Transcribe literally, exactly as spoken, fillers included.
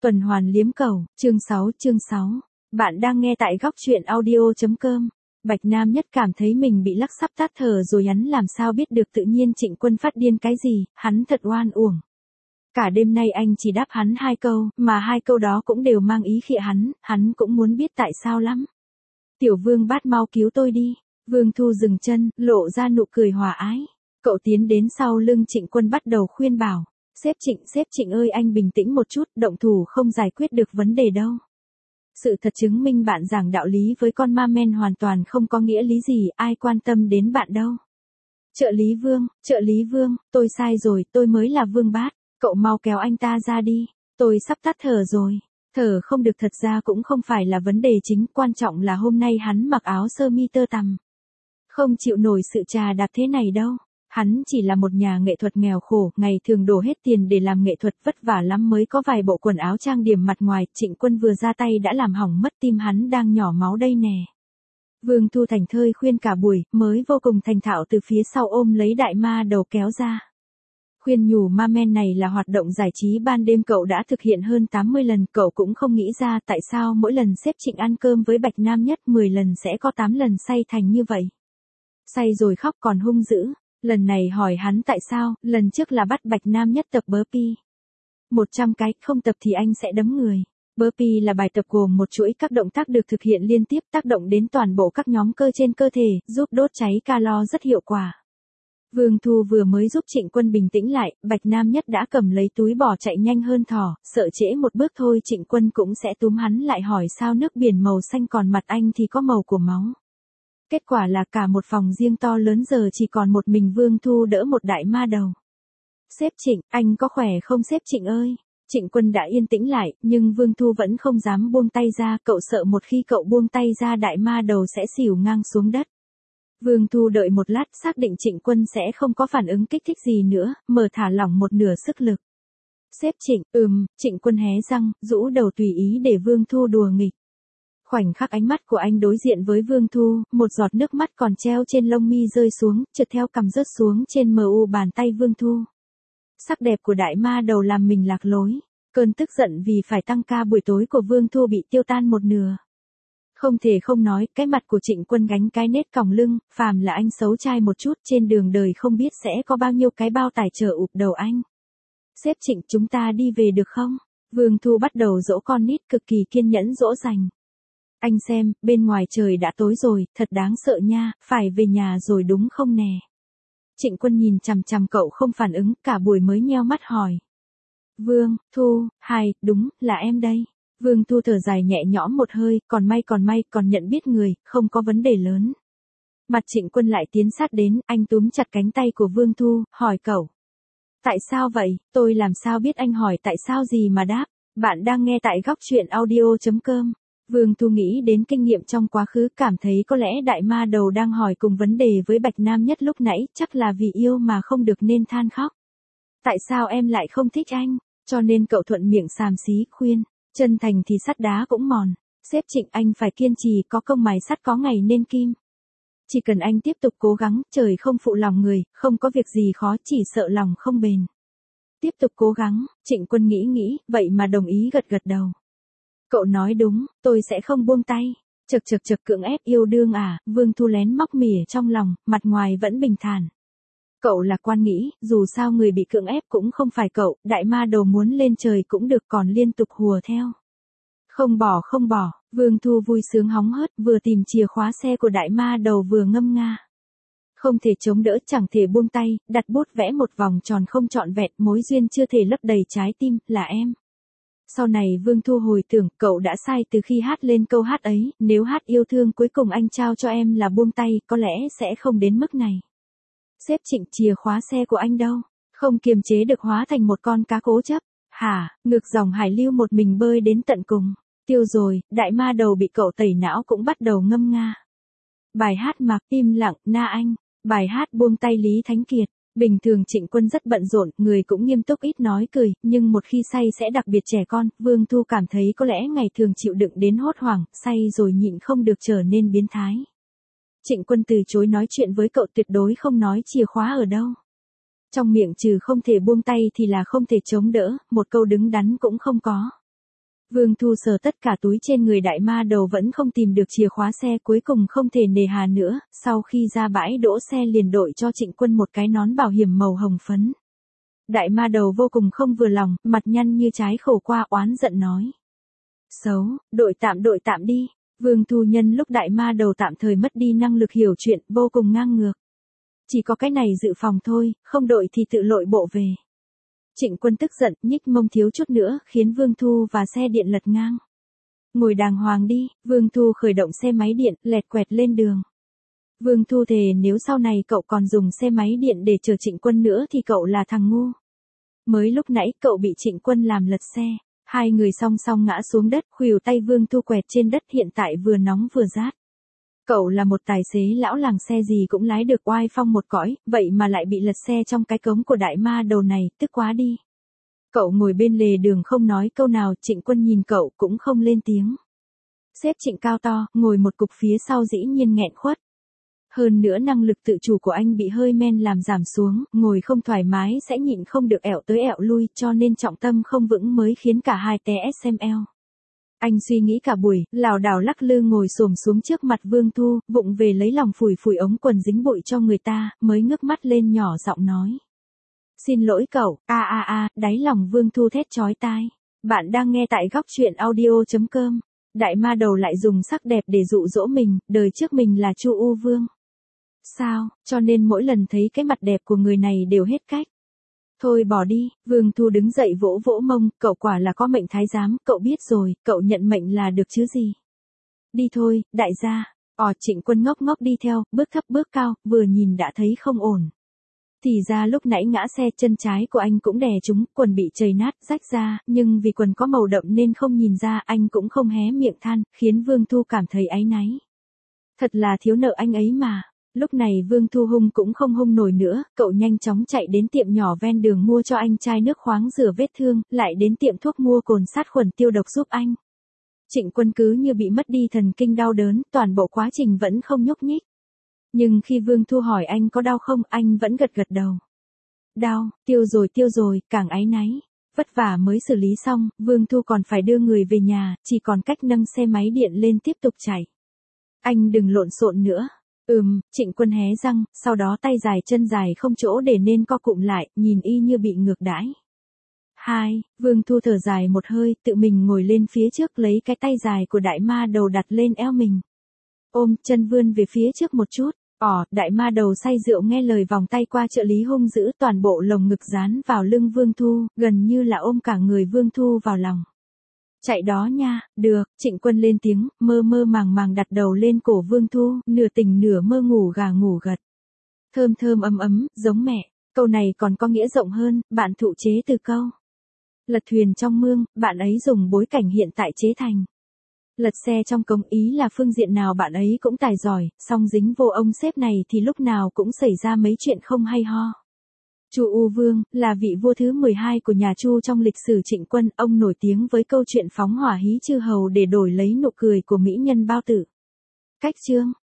Tuần hoàn liếm cầu, chương sáu, chương sáu. Bạn đang nghe tại góc truyện audio.com. Bạch Nam Nhất cảm thấy mình bị lắc sắp tắt thở rồi, hắn làm sao biết được tự nhiên Trịnh Quân phát điên cái gì, hắn thật oan uổng. Cả đêm nay anh chỉ đáp hắn hai câu, mà hai câu đó cũng đều mang ý khịa hắn, hắn cũng muốn biết tại sao lắm. Tiểu Vương Bát, mau cứu tôi đi. Vương Thu dừng chân, lộ ra nụ cười hòa ái. Cậu tiến đến sau lưng Trịnh Quân bắt đầu khuyên bảo. Sếp Trịnh, sếp Trịnh ơi, anh bình tĩnh một chút, động thủ không giải quyết được vấn đề đâu. Sự thật chứng minh bạn giảng đạo lý với con ma men hoàn toàn không có nghĩa lý gì, ai quan tâm đến bạn đâu. Trợ lý Vương, trợ lý Vương, tôi sai rồi, tôi mới là Vương Bát, cậu mau kéo anh ta ra đi, tôi sắp tắt thở rồi. Thở không được thật ra cũng không phải là vấn đề chính, quan trọng là hôm nay hắn mặc áo sơ mi tơ tằm. Không chịu nổi sự trà đạp thế này đâu. Hắn chỉ là một nhà nghệ thuật nghèo khổ, ngày thường đổ hết tiền để làm nghệ thuật, vất vả lắm mới có vài bộ quần áo trang điểm mặt ngoài. Trịnh Quân vừa ra tay đã làm hỏng mất tim hắn đang nhỏ máu đây nè. Vương Thu thành thơi khuyên cả buổi, mới vô cùng thành thạo từ phía sau ôm lấy đại ma đầu kéo ra. Khuyên nhủ ma men này là hoạt động giải trí ban đêm cậu đã thực hiện hơn tám mươi lần, cậu cũng không nghĩ ra tại sao mỗi lần sếp Trịnh ăn cơm với Bạch Nam Nhất mười lần sẽ có tám lần say thành như vậy. Say rồi khóc còn hung dữ. Lần này hỏi hắn tại sao, lần trước là bắt Bạch Nam Nhất tập burpee. một trăm cái, không tập thì anh sẽ đấm người. Burpee là bài tập gồm một chuỗi các động tác được thực hiện liên tiếp, tác động đến toàn bộ các nhóm cơ trên cơ thể, giúp đốt cháy calo rất hiệu quả. Vương Thu vừa mới giúp Trịnh Quân bình tĩnh lại, Bạch Nam Nhất đã cầm lấy túi bỏ chạy nhanh hơn thỏ, sợ trễ một bước thôi Trịnh Quân cũng sẽ túm hắn lại hỏi sao nước biển màu xanh còn mặt anh thì có màu của máu. Kết quả là cả một phòng riêng to lớn giờ chỉ còn một mình Vương Thu đỡ một đại ma đầu. Sếp Trịnh, anh có khỏe không sếp Trịnh ơi? Trịnh Quân đã yên tĩnh lại, nhưng Vương Thu vẫn không dám buông tay ra, cậu sợ một khi cậu buông tay ra đại ma đầu sẽ xỉu ngang xuống đất. Vương Thu đợi một lát xác định Trịnh Quân sẽ không có phản ứng kích thích gì nữa, mở thả lỏng một nửa sức lực. Sếp Trịnh, ừm, Trịnh Quân hé răng, rũ đầu tùy ý để Vương Thu đùa nghịch. Khoảnh khắc ánh mắt của anh đối diện với Vương Thu, một giọt nước mắt còn treo trên lông mi rơi xuống, trượt theo cằm rớt xuống trên mờ u bàn tay Vương Thu. Sắc đẹp của đại ma đầu làm mình lạc lối, cơn tức giận vì phải tăng ca buổi tối của Vương Thu bị tiêu tan một nửa. Không thể không nói, cái mặt của Trịnh Quân gánh cái nết còng lưng, phàm là anh xấu trai một chút trên đường đời không biết sẽ có bao nhiêu cái bao tải chở ụp đầu anh. Sếp Trịnh, chúng ta đi về được không? Vương Thu bắt đầu dỗ con nít cực kỳ kiên nhẫn dỗ dành. Anh xem, bên ngoài trời đã tối rồi, thật đáng sợ nha, phải về nhà rồi đúng không nè? Trịnh Quân nhìn chằm chằm cậu không phản ứng, cả buổi mới nheo mắt hỏi. Vương, Thu, hai, đúng, là em đây. Vương Thu thở dài nhẹ nhõm một hơi, còn may còn may, còn nhận biết người, không có vấn đề lớn. Mặt Trịnh Quân lại tiến sát đến, anh túm chặt cánh tay của Vương Thu, hỏi cậu. Tại sao vậy, tôi làm sao biết anh hỏi tại sao gì mà đáp, bạn đang nghe tại góc truyện audio.com. Vương Thu nghĩ đến kinh nghiệm trong quá khứ, cảm thấy có lẽ đại ma đầu đang hỏi cùng vấn đề với Bạch Nam Nhất lúc nãy, chắc là vì yêu mà không được nên than khóc. Tại sao em lại không thích anh? Cho nên cậu thuận miệng xàm xí, khuyên, chân thành thì sắt đá cũng mòn. Sếp Trịnh, anh phải kiên trì, có công mài sắt có ngày nên kim. Chỉ cần anh tiếp tục cố gắng, trời không phụ lòng người, không có việc gì khó, chỉ sợ lòng không bền. Tiếp tục cố gắng, Trịnh Quân nghĩ nghĩ, vậy mà đồng ý gật gật đầu. Cậu nói đúng, tôi sẽ không buông tay. Chật chật chật cưỡng ép yêu đương à, Vương Thu lén móc mỉa trong lòng, mặt ngoài vẫn bình thản. Cậu lạc quan nghĩ, dù sao người bị cưỡng ép cũng không phải cậu, đại ma đầu muốn lên trời cũng được còn liên tục hùa theo. Không bỏ không bỏ, Vương Thu vui sướng hóng hớt, vừa tìm chìa khóa xe của đại ma đầu vừa ngâm nga. Không thể chống đỡ chẳng thể buông tay, đặt bút vẽ một vòng tròn không trọn vẹn, mối duyên chưa thể lấp đầy trái tim, là em. Sau này Vương Thu hồi tưởng, cậu đã sai từ khi hát lên câu hát ấy, nếu hát yêu thương cuối cùng anh trao cho em là buông tay, có lẽ sẽ không đến mức này. Sếp Trịnh, chìa khóa xe của anh đâu? Không kiềm chế được hóa thành một con cá cố chấp. Hả, ngược dòng hải lưu một mình bơi đến tận cùng. Tiêu rồi, đại ma đầu bị cậu tẩy não cũng bắt đầu ngâm nga. Bài hát mặc im lặng, na anh. Bài hát buông tay Lý Thánh Kiệt. Bình thường Trịnh Quân rất bận rộn, người cũng nghiêm túc ít nói cười, nhưng một khi say sẽ đặc biệt trẻ con, Vương Thu cảm thấy có lẽ ngày thường chịu đựng đến hốt hoảng, say rồi nhịn không được trở nên biến thái. Trịnh Quân từ chối nói chuyện với cậu, tuyệt đối không nói chìa khóa ở đâu. Trong miệng trừ không thể buông tay thì là không thể chống đỡ, một câu đứng đắn cũng không có. Vương Thu sờ tất cả túi trên người đại ma đầu vẫn không tìm được chìa khóa xe, cuối cùng không thể nề hà nữa, sau khi ra bãi đỗ xe liền đội cho Trịnh Quân một cái nón bảo hiểm màu hồng phấn. Đại ma đầu vô cùng không vừa lòng, mặt nhăn như trái khổ qua oán giận nói. Xấu, đội tạm đội tạm đi. Vương Thu nhân lúc đại ma đầu tạm thời mất đi năng lực hiểu chuyện, vô cùng ngang ngược. Chỉ có cái này dự phòng thôi, không đội thì tự lội bộ về. Trịnh Quân tức giận, nhích mông thiếu chút nữa, khiến Vương Thu và xe điện lật ngang. Ngồi đàng hoàng đi, Vương Thu khởi động xe máy điện, lẹt quẹt lên đường. Vương Thu thề nếu sau này cậu còn dùng xe máy điện để chờ Trịnh Quân nữa thì cậu là thằng ngu. Mới lúc nãy cậu bị Trịnh Quân làm lật xe, hai người song song ngã xuống đất, khuỷu tay Vương Thu quẹt trên đất, hiện tại vừa nóng vừa rát. Cậu là một tài xế lão làng, xe gì cũng lái được oai phong một cõi, vậy mà lại bị lật xe trong cái cống của đại ma đầu này, tức quá đi. Cậu ngồi bên lề đường không nói câu nào, Trịnh Quân nhìn cậu cũng không lên tiếng. Sếp Trịnh cao to, ngồi một cục phía sau dĩ nhiên nghẹn khuất. Hơn nữa năng lực tự chủ của anh bị hơi men làm giảm xuống, ngồi không thoải mái sẽ nhịn không được ẹo tới ẹo lui, cho nên trọng tâm không vững mới khiến cả hai té ét em lờ. Anh suy nghĩ cả buổi, lảo đảo lắc lư ngồi xổm xuống trước mặt Vương Thu, vụng về lấy lòng phủi phủi ống quần dính bụi cho người ta, mới ngước mắt lên nhỏ giọng nói. Xin lỗi cậu, a a a, đáy lòng Vương Thu thét chói tai. Bạn đang nghe tại góc truyện audio chấm com. Đại ma đầu lại dùng sắc đẹp để dụ dỗ mình, đời trước mình là Chu U Vương. Sao, cho nên mỗi lần thấy cái mặt đẹp của người này đều hết cách. Thôi bỏ đi, Vương Thu đứng dậy vỗ vỗ mông, cậu quả là có mệnh thái giám, cậu biết rồi, cậu nhận mệnh là được chứ gì. Đi thôi, đại gia. Ồ, Trịnh Quân ngốc ngốc đi theo, bước thấp bước cao, vừa nhìn đã thấy không ổn. Thì ra lúc nãy ngã xe, chân trái của anh cũng đè trúng, quần bị chảy nát, rách ra, nhưng vì quần có màu đậm nên không nhìn ra, anh cũng không hé miệng than, khiến Vương Thu cảm thấy áy náy. Thật là thiếu nợ anh ấy mà. Lúc này Vương Thu hung cũng không hung nổi nữa, cậu nhanh chóng chạy đến tiệm nhỏ ven đường mua cho anh chai nước khoáng rửa vết thương, lại đến tiệm thuốc mua cồn sát khuẩn tiêu độc giúp anh. Trịnh Quân cứ như bị mất đi thần kinh đau đớn, toàn bộ quá trình vẫn không nhúc nhích. Nhưng khi Vương Thu hỏi anh có đau không, anh vẫn gật gật đầu. Đau, tiêu rồi tiêu rồi, càng áy náy. Vất vả mới xử lý xong, Vương Thu còn phải đưa người về nhà, chỉ còn cách nâng xe máy điện lên tiếp tục chạy. Anh đừng lộn xộn nữa. Ừm, Trịnh Quân hé răng, sau đó tay dài chân dài không chỗ để nên co cụm lại, nhìn y như bị ngược đãi. Hai, Vương Thu thở dài một hơi, tự mình ngồi lên phía trước lấy cái tay dài của đại ma đầu đặt lên eo mình. Ôm, chân vươn về phía trước một chút. Ỏ, đại ma đầu say rượu nghe lời vòng tay qua trợ lý hung dữ, toàn bộ lồng ngực dán vào lưng Vương Thu, gần như là ôm cả người Vương Thu vào lòng. Chạy đó nha, được, Trịnh Quân lên tiếng, mơ mơ màng màng đặt đầu lên cổ Vương Thu, nửa tỉnh nửa mơ ngủ gà ngủ gật. Thơm thơm ấm ấm, giống mẹ, câu này còn có nghĩa rộng hơn, bạn thụ chế từ câu. Lật thuyền trong mương, bạn ấy dùng bối cảnh hiện tại chế thành. Lật xe trong cống, ý là phương diện nào bạn ấy cũng tài giỏi, song dính vô ông sếp này thì lúc nào cũng xảy ra mấy chuyện không hay ho. Chu U Vương, là vị vua thứ mười hai của nhà Chu trong lịch sử Trịnh Quân, ông nổi tiếng với câu chuyện phóng hỏa hí chư hầu để đổi lấy nụ cười của mỹ nhân Bao Tử. Cách chương